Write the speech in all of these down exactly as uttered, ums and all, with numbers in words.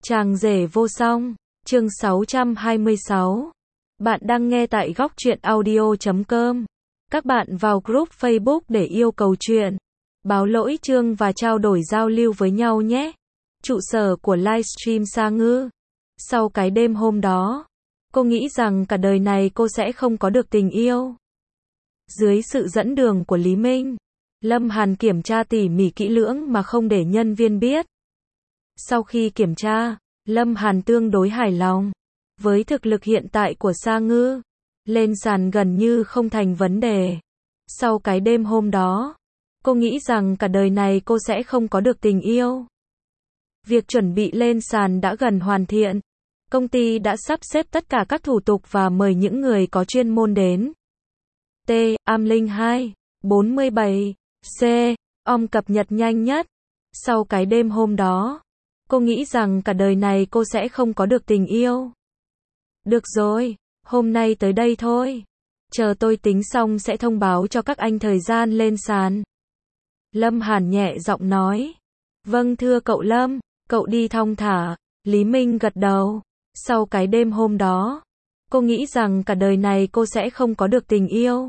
Chàng rể vô song, chương sáu trăm hai mươi sáu. Bạn đang nghe tại góc truyện audio chấm com. Các bạn vào group Facebook để yêu cầu chuyện, báo lỗi chương và trao đổi giao lưu với nhau nhé. Trụ sở của livestream Sa Ngư. Sau cái đêm hôm đó, cô nghĩ rằng cả đời này cô sẽ không có được tình yêu. Dưới sự dẫn đường của Lý Minh, Lâm Hàn kiểm tra tỉ mỉ kỹ lưỡng mà không để nhân viên biết. Sau khi kiểm tra, Lâm Hàn tương đối hài lòng. Với thực lực hiện tại của Sa Ngư, lên sàn gần như không thành vấn đề. Sau cái đêm hôm đó, cô nghĩ rằng cả đời này cô sẽ không có được tình yêu. Việc chuẩn bị lên sàn đã gần hoàn thiện. Công ty đã sắp xếp tất cả các thủ tục và mời những người có chuyên môn đến. T. Am Linh hai, bốn mươi bảy, C. Om cập nhật nhanh nhất. Sau cái đêm hôm đó, cô nghĩ rằng cả đời này cô sẽ không có được tình yêu. Được rồi, hôm nay tới đây thôi. Chờ tôi tính xong sẽ thông báo cho các anh thời gian lên sàn. Lâm Hàn nhẹ giọng nói. Vâng thưa cậu Lâm, cậu đi thong thả. Lý Minh gật đầu. Sau cái đêm hôm đó, cô nghĩ rằng cả đời này cô sẽ không có được tình yêu.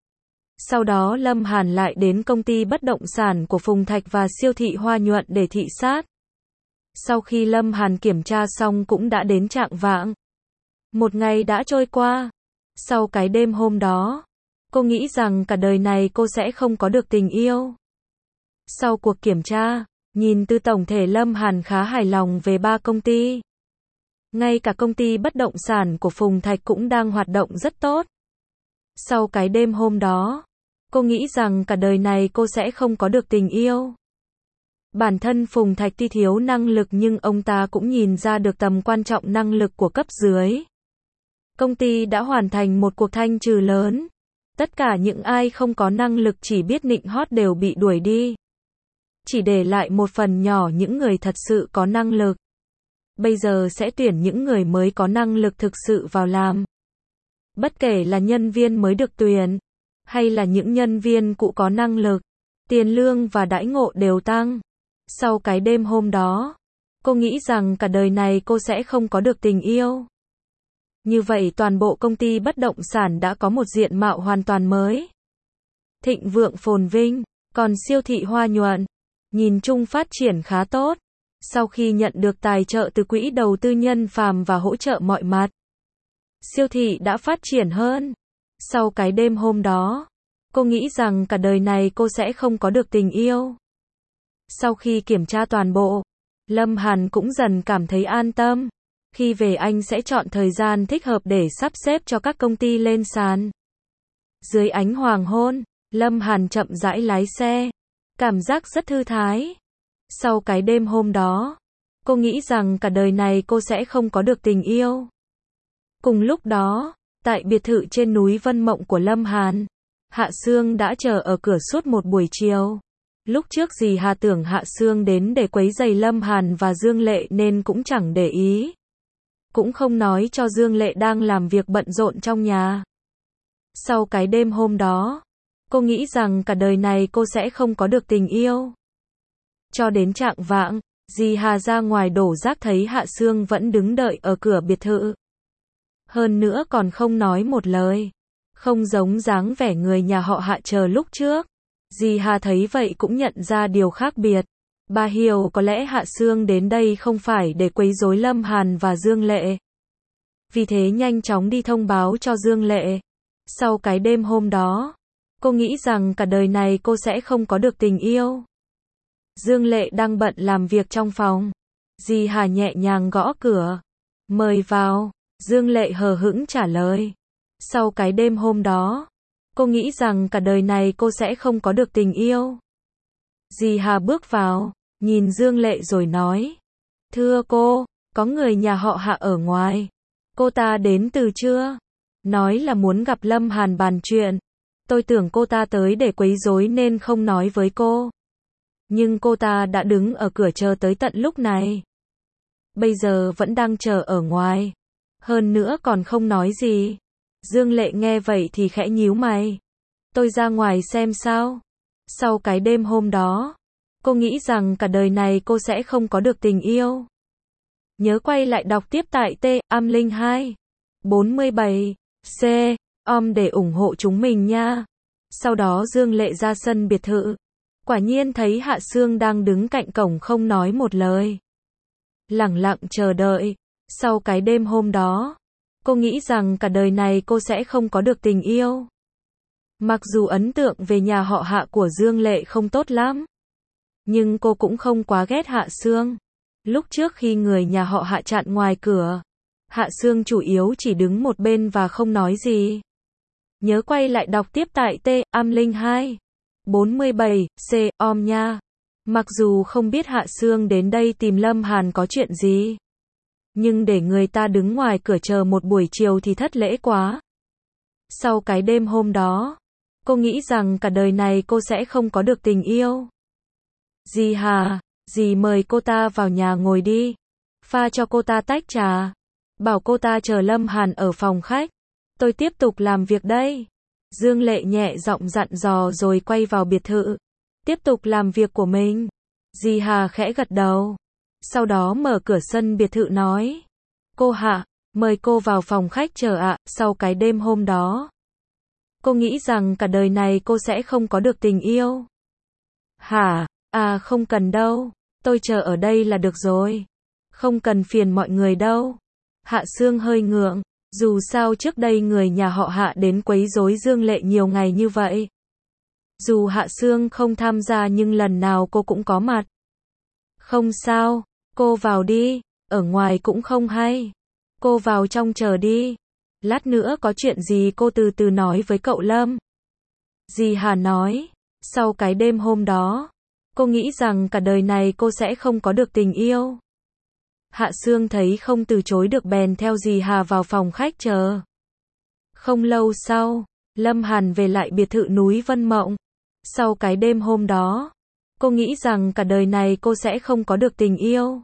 Sau đó Lâm Hàn lại đến công ty bất động sản của Phùng Thạch và siêu thị Hoa Nhuận để thị sát. Sau khi Lâm Hàn kiểm tra xong cũng đã đến chạng vạng. Một ngày đã trôi qua. Sau cái đêm hôm đó, cô nghĩ rằng cả đời này cô sẽ không có được tình yêu. Sau cuộc kiểm tra, nhìn từ tổng thể Lâm Hàn khá hài lòng về ba công ty. Ngay cả công ty bất động sản của Phùng Thạch cũng đang hoạt động rất tốt. Sau cái đêm hôm đó, cô nghĩ rằng cả đời này cô sẽ không có được tình yêu. Bản thân Phùng Thạch tuy thiếu năng lực nhưng ông ta cũng nhìn ra được tầm quan trọng năng lực của cấp dưới. Công ty đã hoàn thành một cuộc thanh trừ lớn. Tất cả những ai không có năng lực chỉ biết nịnh hót đều bị đuổi đi. Chỉ để lại một phần nhỏ những người thật sự có năng lực. Bây giờ sẽ tuyển những người mới có năng lực thực sự vào làm. Bất kể là nhân viên mới được tuyển, hay là những nhân viên cũ có năng lực, tiền lương và đãi ngộ đều tăng. Sau cái đêm hôm đó, cô nghĩ rằng cả đời này cô sẽ không có được tình yêu. Như vậy toàn bộ công ty bất động sản đã có một diện mạo hoàn toàn mới. Thịnh vượng phồn vinh, còn siêu thị Hoa Nhuận, nhìn chung phát triển khá tốt. Sau khi nhận được tài trợ từ quỹ đầu tư nhân phàm và hỗ trợ mọi mặt, siêu thị đã phát triển hơn. Sau cái đêm hôm đó, cô nghĩ rằng cả đời này cô sẽ không có được tình yêu. Sau khi kiểm tra toàn bộ, Lâm Hàn cũng dần cảm thấy an tâm. Khi về anh sẽ chọn thời gian thích hợp để sắp xếp cho các công ty lên sàn. Dưới ánh hoàng hôn, Lâm Hàn chậm rãi lái xe. Cảm giác rất thư thái. Sau cái đêm hôm đó, cô nghĩ rằng cả đời này cô sẽ không có được tình yêu. Cùng lúc đó, tại biệt thự trên núi Vân Mộng của Lâm Hàn, Hạ Sương đã chờ ở cửa suốt một buổi chiều. Lúc trước dì Hà tưởng Hạ Sương đến để quấy rầy Lâm Hàn và Dương Lệ nên cũng chẳng để ý. Cũng không nói cho Dương Lệ đang làm việc bận rộn trong nhà. Sau cái đêm hôm đó, cô nghĩ rằng cả đời này cô sẽ không có được tình yêu. Cho đến chạng vạng, dì Hà ra ngoài đổ rác thấy Hạ Sương vẫn đứng đợi ở cửa biệt thự. Hơn nữa còn không nói một lời. Không giống dáng vẻ người nhà họ Hạ chờ lúc trước. Dì Hà thấy vậy cũng nhận ra điều khác biệt. Bà hiểu có lẽ Hạ Sương đến đây không phải để quấy rối Lâm Hàn và Dương Lệ. Vì thế nhanh chóng đi thông báo cho Dương Lệ. Sau cái đêm hôm đó, cô nghĩ rằng cả đời này cô sẽ không có được tình yêu. Dương Lệ đang bận làm việc trong phòng. Dì Hà nhẹ nhàng gõ cửa. Mời vào. Dương Lệ hờ hững trả lời. Sau cái đêm hôm đó, cô nghĩ rằng cả đời này cô sẽ không có được tình yêu. Dì Hà bước vào, nhìn Dương Lệ rồi nói. Thưa cô, có người nhà họ Hạ ở ngoài. Cô ta đến từ chưa? Nói là muốn gặp Lâm Hàn bàn chuyện. Tôi tưởng cô ta tới để quấy rối nên không nói với cô. Nhưng cô ta đã đứng ở cửa chờ tới tận lúc này. Bây giờ vẫn đang chờ ở ngoài. Hơn nữa còn không nói gì. Dương Lệ nghe vậy thì khẽ nhíu mày. Tôi ra ngoài xem sao. Sau cái đêm hôm đó, cô nghĩ rằng cả đời này cô sẽ không có được tình yêu. Nhớ quay lại đọc tiếp tại T am linh hai bốn mươi bảy C om để ủng hộ chúng mình nha. Sau đó Dương Lệ ra sân biệt thự. Quả nhiên thấy Hạ Sương đang đứng cạnh cổng không nói một lời. Lẳng lặng chờ đợi. Sau cái đêm hôm đó, cô nghĩ rằng cả đời này cô sẽ không có được tình yêu. Mặc dù ấn tượng về nhà họ Hạ của Dương Lệ không tốt lắm, nhưng cô cũng không quá ghét Hạ Sương. Lúc trước khi người nhà họ Hạ chặn ngoài cửa, Hạ Sương chủ yếu chỉ đứng một bên và không nói gì. Nhớ quay lại đọc tiếp tại T am linh hai bốn mươi bảy C om nha. Mặc dù không biết Hạ Sương đến đây tìm Lâm Hàn có chuyện gì, nhưng để người ta đứng ngoài cửa chờ một buổi chiều thì thất lễ quá. Sau cái đêm hôm đó, cô nghĩ rằng cả đời này cô sẽ không có được tình yêu. Dì Hà, dì mời cô ta vào nhà ngồi đi. Pha cho cô ta tách trà. Bảo cô ta chờ Lâm Hàn ở phòng khách. Tôi tiếp tục làm việc đây. Dương Lệ nhẹ giọng dặn dò rồi quay vào biệt thự. Tiếp tục làm việc của mình. Dì Hà khẽ gật đầu. Sau đó mở cửa sân biệt thự nói. Cô Hạ, mời cô vào phòng khách chờ ạ. Sau cái đêm hôm đó, cô nghĩ rằng cả đời này cô sẽ không có được tình yêu. Hả? À không cần đâu. Tôi chờ ở đây là được rồi. Không cần phiền mọi người đâu. Hạ Sương hơi ngượng. Dù sao trước đây người nhà họ Hạ đến quấy rối Dương Lệ nhiều ngày như vậy. Dù Hạ Sương không tham gia nhưng lần nào cô cũng có mặt. Không sao, cô vào đi, ở ngoài cũng không hay. Cô vào trong chờ đi. Lát nữa có chuyện gì cô từ từ nói với cậu Lâm. Dì Hà nói, sau cái đêm hôm đó, cô nghĩ rằng cả đời này cô sẽ không có được tình yêu. Hạ Sương thấy không từ chối được bèn theo dì Hà vào phòng khách chờ. Không lâu sau, Lâm Hàn về lại biệt thự núi Vân Mộng. Sau cái đêm hôm đó, cô nghĩ rằng cả đời này cô sẽ không có được tình yêu.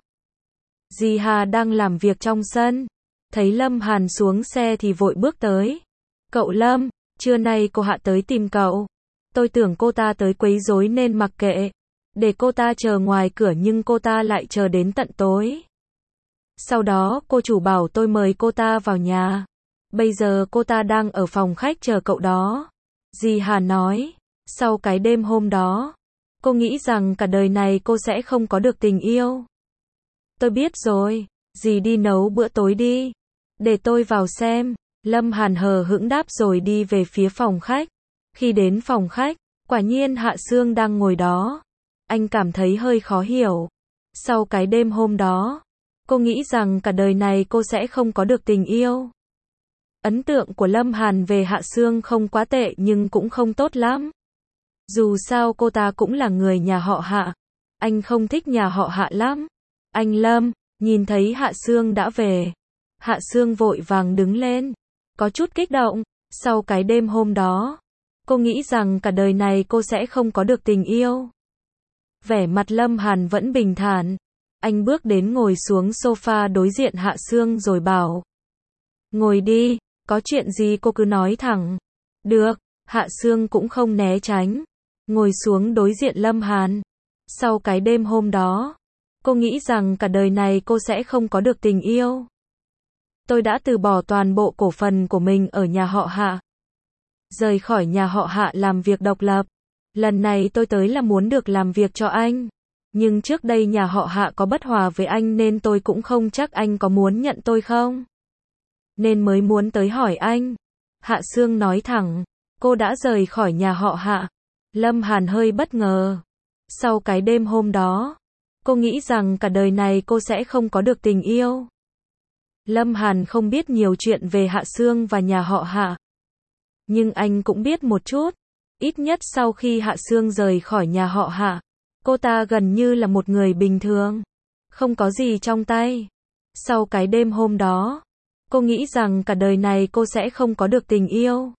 Dì Hà đang làm việc trong sân. Thấy Lâm Hàn xuống xe thì vội bước tới. Cậu Lâm, trưa nay cô Hạ tới tìm cậu. Tôi tưởng cô ta tới quấy rối nên mặc kệ. Để cô ta chờ ngoài cửa nhưng cô ta lại chờ đến tận tối. Sau đó cô chủ bảo tôi mời cô ta vào nhà. Bây giờ cô ta đang ở phòng khách chờ cậu đó. Dì Hà nói, sau cái đêm hôm đó, cô nghĩ rằng cả đời này cô sẽ không có được tình yêu. Tôi biết rồi, dì đi nấu bữa tối đi. Để tôi vào xem. Lâm Hàn hờ hững đáp rồi đi về phía phòng khách. Khi đến phòng khách, quả nhiên Hạ Sương đang ngồi đó. Anh cảm thấy hơi khó hiểu. Sau cái đêm hôm đó, cô nghĩ rằng cả đời này cô sẽ không có được tình yêu. Ấn tượng của Lâm Hàn về Hạ Sương không quá tệ nhưng cũng không tốt lắm. Dù sao cô ta cũng là người nhà họ Hạ. Anh không thích nhà họ Hạ lắm. Anh Lâm, nhìn thấy Hạ Sương đã về. Hạ Sương vội vàng đứng lên. Có chút kích động. Sau cái đêm hôm đó, cô nghĩ rằng cả đời này cô sẽ không có được tình yêu. Vẻ mặt Lâm Hàn vẫn bình thản. Anh bước đến ngồi xuống sofa đối diện Hạ Sương rồi bảo. Ngồi đi, có chuyện gì cô cứ nói thẳng. Được, Hạ Sương cũng không né tránh. Ngồi xuống đối diện Lâm Hàn. Sau cái đêm hôm đó, cô nghĩ rằng cả đời này cô sẽ không có được tình yêu. Tôi đã từ bỏ toàn bộ cổ phần của mình ở nhà họ Hạ. Rời khỏi nhà họ Hạ làm việc độc lập. Lần này tôi tới là muốn được làm việc cho anh. Nhưng trước đây nhà họ Hạ có bất hòa với anh nên tôi cũng không chắc anh có muốn nhận tôi không. Nên mới muốn tới hỏi anh. Hạ Sương nói thẳng, cô đã rời khỏi nhà họ Hạ. Lâm Hàn hơi bất ngờ. Sau cái đêm hôm đó, cô nghĩ rằng cả đời này cô sẽ không có được tình yêu. Lâm Hàn không biết nhiều chuyện về Hạ Sương và nhà họ Hạ. Nhưng anh cũng biết một chút. Ít nhất sau khi Hạ Sương rời khỏi nhà họ Hạ, cô ta gần như là một người bình thường. Không có gì trong tay. Sau cái đêm hôm đó, cô nghĩ rằng cả đời này cô sẽ không có được tình yêu.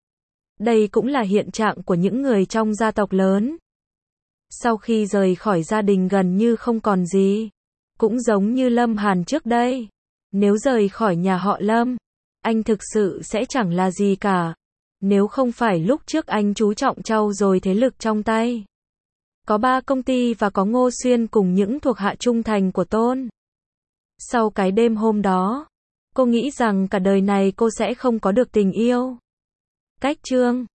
Đây cũng là hiện trạng của những người trong gia tộc lớn. Sau khi rời khỏi gia đình gần như không còn gì. Cũng giống như Lâm Hàn trước đây. Nếu rời khỏi nhà họ Lâm, anh thực sự sẽ chẳng là gì cả. Nếu không phải lúc trước anh chú trọng trau dồi thế lực trong tay. Có ba công ty và có Ngô Xuyên cùng những thuộc hạ trung thành của Tôn. Sau cái đêm hôm đó, cô nghĩ rằng cả đời này cô sẽ không có được tình yêu. Cách chương